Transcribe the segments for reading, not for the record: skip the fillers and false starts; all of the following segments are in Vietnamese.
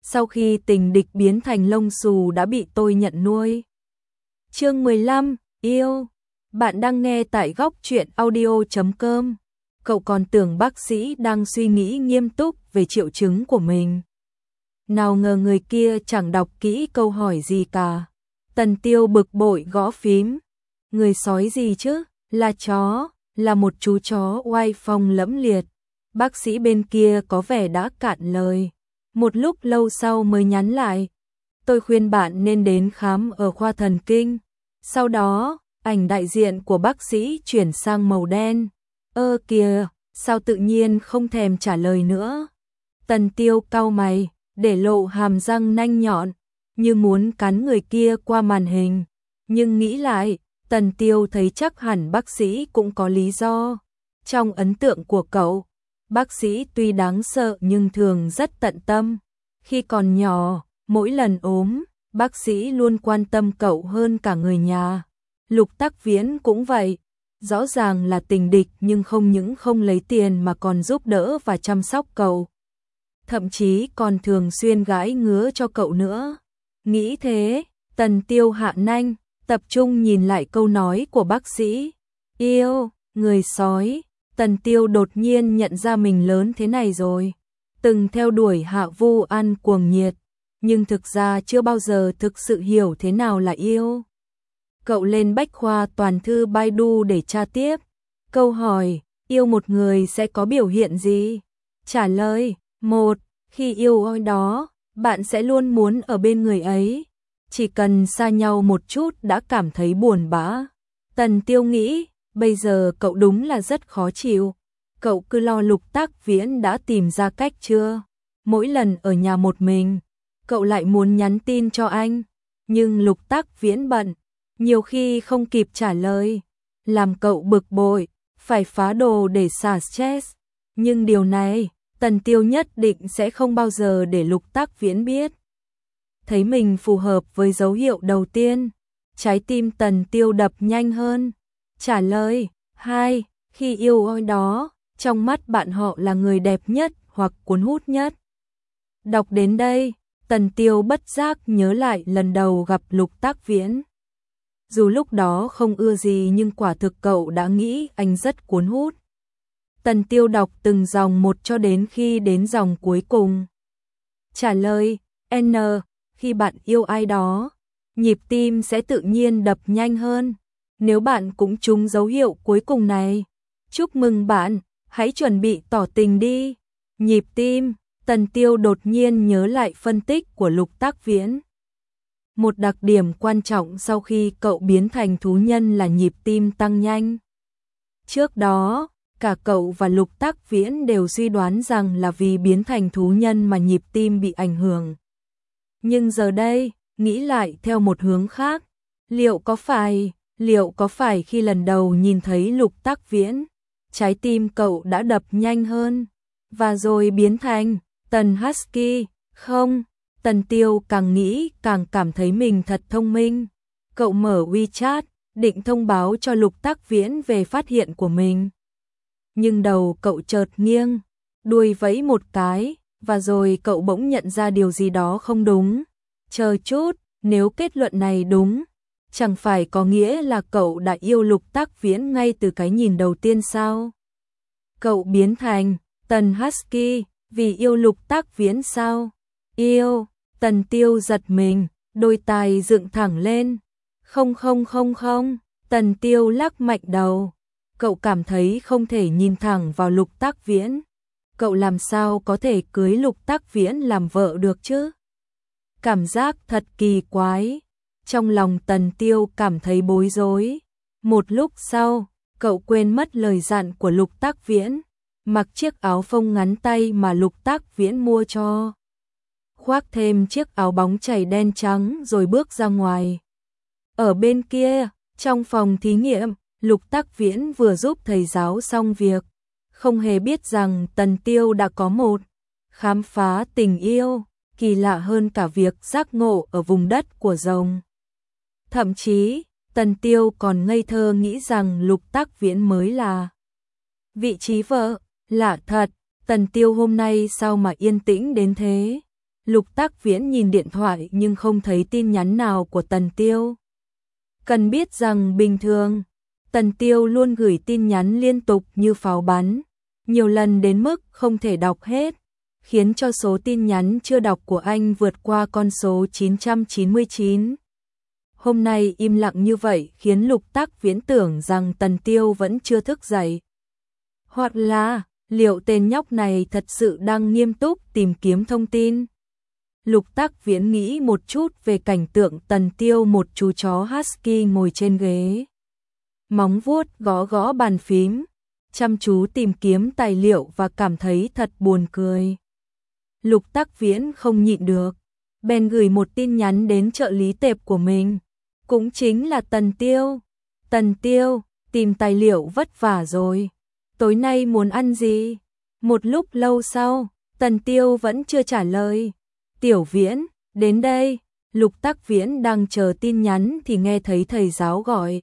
sau khi tình địch biến thành lông xù đã bị tôi nhận nuôi. Chương 15, yêu. Bạn đang nghe tại góc truyện audio.com. Cậu còn tưởng bác sĩ đang suy nghĩ nghiêm túc về triệu chứng của mình. Nào ngờ người kia chẳng đọc kỹ câu hỏi gì cả. Tần Tiêu bực bội gõ phím. Người sói gì chứ? Là chó, là một chú chó oai phong lẫm liệt. Bác sĩ bên kia có vẻ đã cạn lời. Một lúc lâu sau mới nhắn lại. Tôi khuyên bạn nên đến khám ở khoa thần kinh. Sau đó, ảnh đại diện của bác sĩ chuyển sang màu đen. Ơ kìa, sao tự nhiên không thèm trả lời nữa? Tần Tiêu cau mày, để lộ hàm răng nanh nhọn, như muốn cắn người kia qua màn hình. Nhưng nghĩ lại, Tần Tiêu thấy chắc hẳn bác sĩ cũng có lý do. Trong ấn tượng của cậu, bác sĩ tuy đáng sợ nhưng thường rất tận tâm. Khi còn nhỏ, mỗi lần ốm, bác sĩ luôn quan tâm cậu hơn cả người nhà. Lục Tắc Viễn cũng vậy. Rõ ràng là tình địch nhưng không những không lấy tiền mà còn giúp đỡ và chăm sóc cậu. Thậm chí còn thường xuyên gãi ngứa cho cậu nữa. Nghĩ thế, Tần Tiêu hạ nanh, tập trung nhìn lại câu nói của bác sĩ. Yêu, người sói. Tần Tiêu đột nhiên nhận ra mình lớn thế này rồi. Từng theo đuổi Hạ Vu An cuồng nhiệt, nhưng thực ra chưa bao giờ thực sự hiểu thế nào là yêu. Cậu lên bách khoa toàn thư Baidu để tra tiếp. Câu hỏi, yêu một người sẽ có biểu hiện gì? Trả lời, 1. Khi yêu ai đó, bạn sẽ luôn muốn ở bên người ấy. Chỉ cần xa nhau một chút đã cảm thấy buồn bã. Tần Tiêu nghĩ, bây giờ cậu đúng là rất khó chịu. Cậu cứ lo Lục Tắc Viễn đã tìm ra cách chưa? Mỗi lần ở nhà một mình, cậu lại muốn nhắn tin cho anh. Nhưng Lục Tắc Viễn bận, nhiều khi không kịp trả lời. Làm cậu bực bội, phải phá đồ để xả stress. Nhưng điều này, Tần Tiêu nhất định sẽ không bao giờ để Lục Tắc Viễn biết. Thấy mình phù hợp với dấu hiệu đầu tiên, trái tim Tần Tiêu đập nhanh hơn. Trả lời, 2. Khi yêu ai đó, trong mắt bạn họ là người đẹp nhất hoặc cuốn hút nhất. Đọc đến đây, Tần Tiêu bất giác nhớ lại lần đầu gặp Lục Tắc Viễn. Dù lúc đó không ưa gì nhưng quả thực cậu đã nghĩ anh rất cuốn hút. Tần Tiêu đọc từng dòng một cho đến khi đến dòng cuối cùng. Trả lời, N. Khi bạn yêu ai đó, nhịp tim sẽ tự nhiên đập nhanh hơn. Nếu bạn cũng trúng dấu hiệu cuối cùng này, chúc mừng bạn, hãy chuẩn bị tỏ tình đi. Nhịp tim, Tần Tiêu đột nhiên nhớ lại phân tích của Lục Tắc Viễn. Một đặc điểm quan trọng sau khi cậu biến thành thú nhân là nhịp tim tăng nhanh. Trước đó, cả cậu và Lục Tắc Viễn đều suy đoán rằng là vì biến thành thú nhân mà nhịp tim bị ảnh hưởng. Nhưng giờ đây, nghĩ lại theo một hướng khác, liệu có phải khi lần đầu nhìn thấy Lục Tắc Viễn, trái tim cậu đã đập nhanh hơn, và rồi biến thành Tần Husky, không? Tần Tiêu càng nghĩ càng cảm thấy mình thật thông minh. Cậu mở WeChat, định thông báo cho Lục Tắc Viễn về phát hiện của mình. Nhưng đầu cậu chợt nghiêng, đuôi vẫy một cái, và rồi cậu bỗng nhận ra điều gì đó không đúng. Chờ chút, nếu kết luận này đúng, chẳng phải có nghĩa là cậu đã yêu Lục Tắc Viễn ngay từ cái nhìn đầu tiên sao? Cậu biến thành Tần Husky vì yêu Lục Tắc Viễn sao? Yêu, Tần Tiêu giật mình, đôi tai dựng thẳng lên. Không, Tần Tiêu lắc mạnh đầu. Cậu cảm thấy không thể nhìn thẳng vào Lục Tắc Viễn. Cậu làm sao có thể cưới Lục Tắc Viễn làm vợ được chứ? Cảm giác thật kỳ quái. Trong lòng Tần Tiêu cảm thấy bối rối. Một lúc sau, cậu quên mất lời dặn của Lục Tắc Viễn, mặc chiếc áo phông ngắn tay mà Lục Tắc Viễn mua cho. Khoác thêm chiếc áo bóng chảy đen trắng rồi bước ra ngoài. Ở bên kia, trong phòng thí nghiệm, Lục Tắc Viễn vừa giúp thầy giáo xong việc, không hề biết rằng Tần Tiêu đã có một khám phá tình yêu kỳ lạ hơn cả việc giác ngộ ở vùng đất của rồng. Thậm chí, Tần Tiêu còn ngây thơ nghĩ rằng Lục Tắc Viễn mới là vị trí vợ. Lạ thật, Tần Tiêu hôm nay sao mà yên tĩnh đến thế? Lục Tác Viễn nhìn điện thoại nhưng không thấy tin nhắn nào của Tần Tiêu. Cần biết rằng bình thường, Tần Tiêu luôn gửi tin nhắn liên tục như pháo bắn, nhiều lần đến mức không thể đọc hết, khiến cho số tin nhắn chưa đọc của anh vượt qua con số 999. Hôm nay im lặng như vậy khiến Lục Tác Viễn tưởng rằng Tần Tiêu vẫn chưa thức dậy. Hoặc là, liệu tên nhóc này thật sự đang nghiêm túc tìm kiếm thông tin? Lục Tác Viễn nghĩ một chút về cảnh tượng Tần Tiêu một chú chó husky ngồi trên ghế, móng vuốt gõ gõ bàn phím, chăm chú tìm kiếm tài liệu và cảm thấy thật buồn cười. Lục Tác Viễn không nhịn được, bèn gửi một tin nhắn đến trợ lý tệp của mình, cũng chính là Tần Tiêu. Tần Tiêu, tìm tài liệu vất vả rồi, tối nay muốn ăn gì? Một lúc lâu sau, Tần Tiêu vẫn chưa trả lời. Tiểu Viễn, đến đây. Lục Tác Viễn đang chờ tin nhắn thì nghe thấy thầy giáo gọi.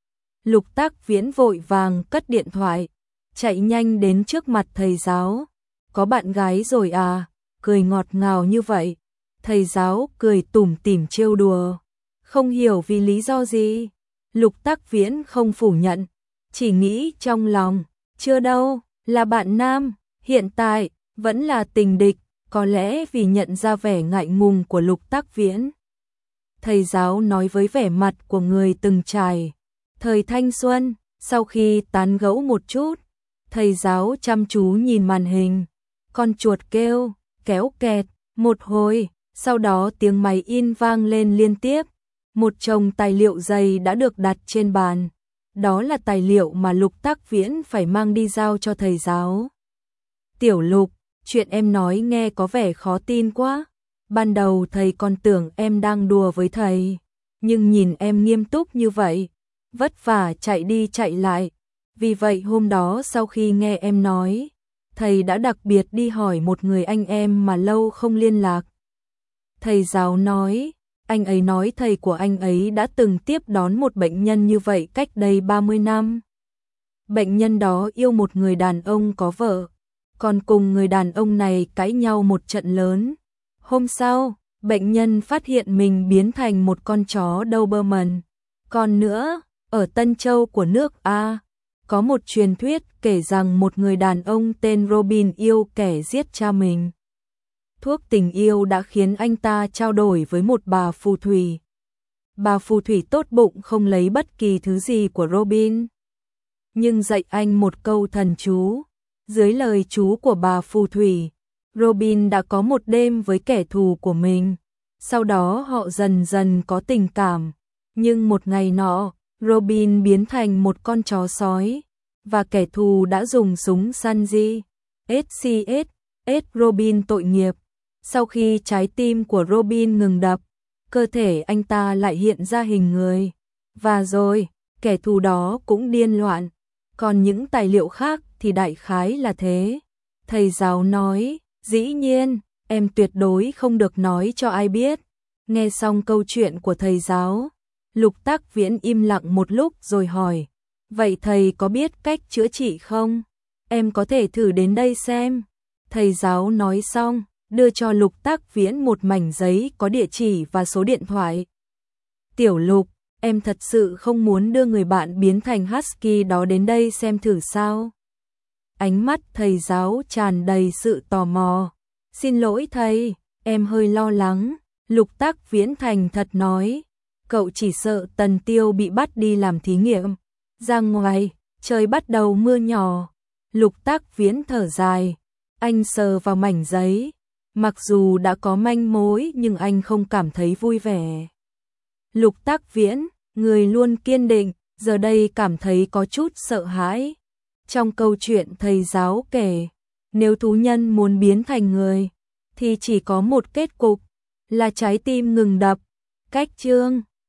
Lục Tác Viễn vội vàng cất điện thoại, chạy nhanh đến trước mặt thầy giáo. Có bạn gái rồi à? Cười ngọt ngào như vậy. Thầy giáo cười tủm tỉm trêu đùa. Không hiểu vì lý do gì. Lục Tác Viễn không phủ nhận, chỉ nghĩ trong lòng, chưa đâu, là bạn nam, hiện tại vẫn là tình địch. Có lẽ vì nhận ra vẻ ngại ngùng của Lục Tác Viễn, thầy giáo nói với vẻ mặt của người từng trải thời thanh xuân. Sau khi tán gẫu một chút, thầy giáo chăm chú nhìn màn hình, con chuột kêu, kéo kẹt, một hồi, sau đó tiếng máy in vang lên liên tiếp. Một chồng tài liệu dày đã được đặt trên bàn. Đó là tài liệu mà Lục Tác Viễn phải mang đi giao cho thầy giáo. Tiểu Lục, chuyện em nói nghe có vẻ khó tin quá. Ban đầu thầy còn tưởng em đang đùa với thầy, nhưng nhìn em nghiêm túc như vậy, vất vả chạy đi chạy lại. Vì vậy hôm đó sau khi nghe em nói, thầy đã đặc biệt đi hỏi một người anh em mà lâu không liên lạc. Thầy giáo nói, anh ấy nói thầy của anh ấy đã từng tiếp đón một bệnh nhân như vậy cách đây 30 năm. Bệnh nhân đó yêu một người đàn ông có vợ, còn cùng người đàn ông này cãi nhau một trận lớn. Hôm sau, bệnh nhân phát hiện mình biến thành một con chó Doberman. Còn nữa, ở Tân Châu của nước A, có một truyền thuyết kể rằng một người đàn ông tên Robin yêu kẻ giết cha mình. Thuốc tình yêu đã khiến anh ta trao đổi với một bà phù thủy. Bà phù thủy tốt bụng không lấy bất kỳ thứ gì của Robin, nhưng dạy anh một câu thần chú. Dưới lời chú của bà phù thủy, Robin đã có một đêm với kẻ thù của mình. Sau đó họ dần dần có tình cảm. Nhưng một ngày nọ, Robin biến thành một con chó sói, và kẻ thù đã dùng súng săn SCS Robin tội nghiệp. Sau khi trái tim của Robin ngừng đập, cơ thể anh ta lại hiện ra hình người. Và rồi, kẻ thù đó cũng điên loạn. Còn những tài liệu khác thì đại khái là thế. Thầy giáo nói, dĩ nhiên, em tuyệt đối không được nói cho ai biết. Nghe xong câu chuyện của thầy giáo, Lục Tác Viễn im lặng một lúc rồi hỏi, vậy thầy có biết cách chữa trị không? Em có thể thử đến đây xem. Thầy giáo nói xong, đưa cho Lục Tác Viễn một mảnh giấy có địa chỉ và số điện thoại. Tiểu Lục, em thật sự không muốn đưa người bạn biến thành husky đó đến đây xem thử sao? Ánh mắt thầy giáo tràn đầy sự tò mò. Xin lỗi thầy, em hơi lo lắng. Lục Tác Viễn thành thật nói, cậu chỉ sợ Tần Tiêu bị bắt đi làm thí nghiệm. Ra ngoài, trời bắt đầu mưa nhỏ. Lục Tác Viễn thở dài, anh sờ vào mảnh giấy. Mặc dù đã có manh mối nhưng anh không cảm thấy vui vẻ. Lục Tác Viễn, người luôn kiên định, giờ đây cảm thấy có chút sợ hãi. Trong câu chuyện thầy giáo kể, nếu thú nhân muốn biến thành người, thì chỉ có một kết cục, là trái tim ngừng đập. Cách chương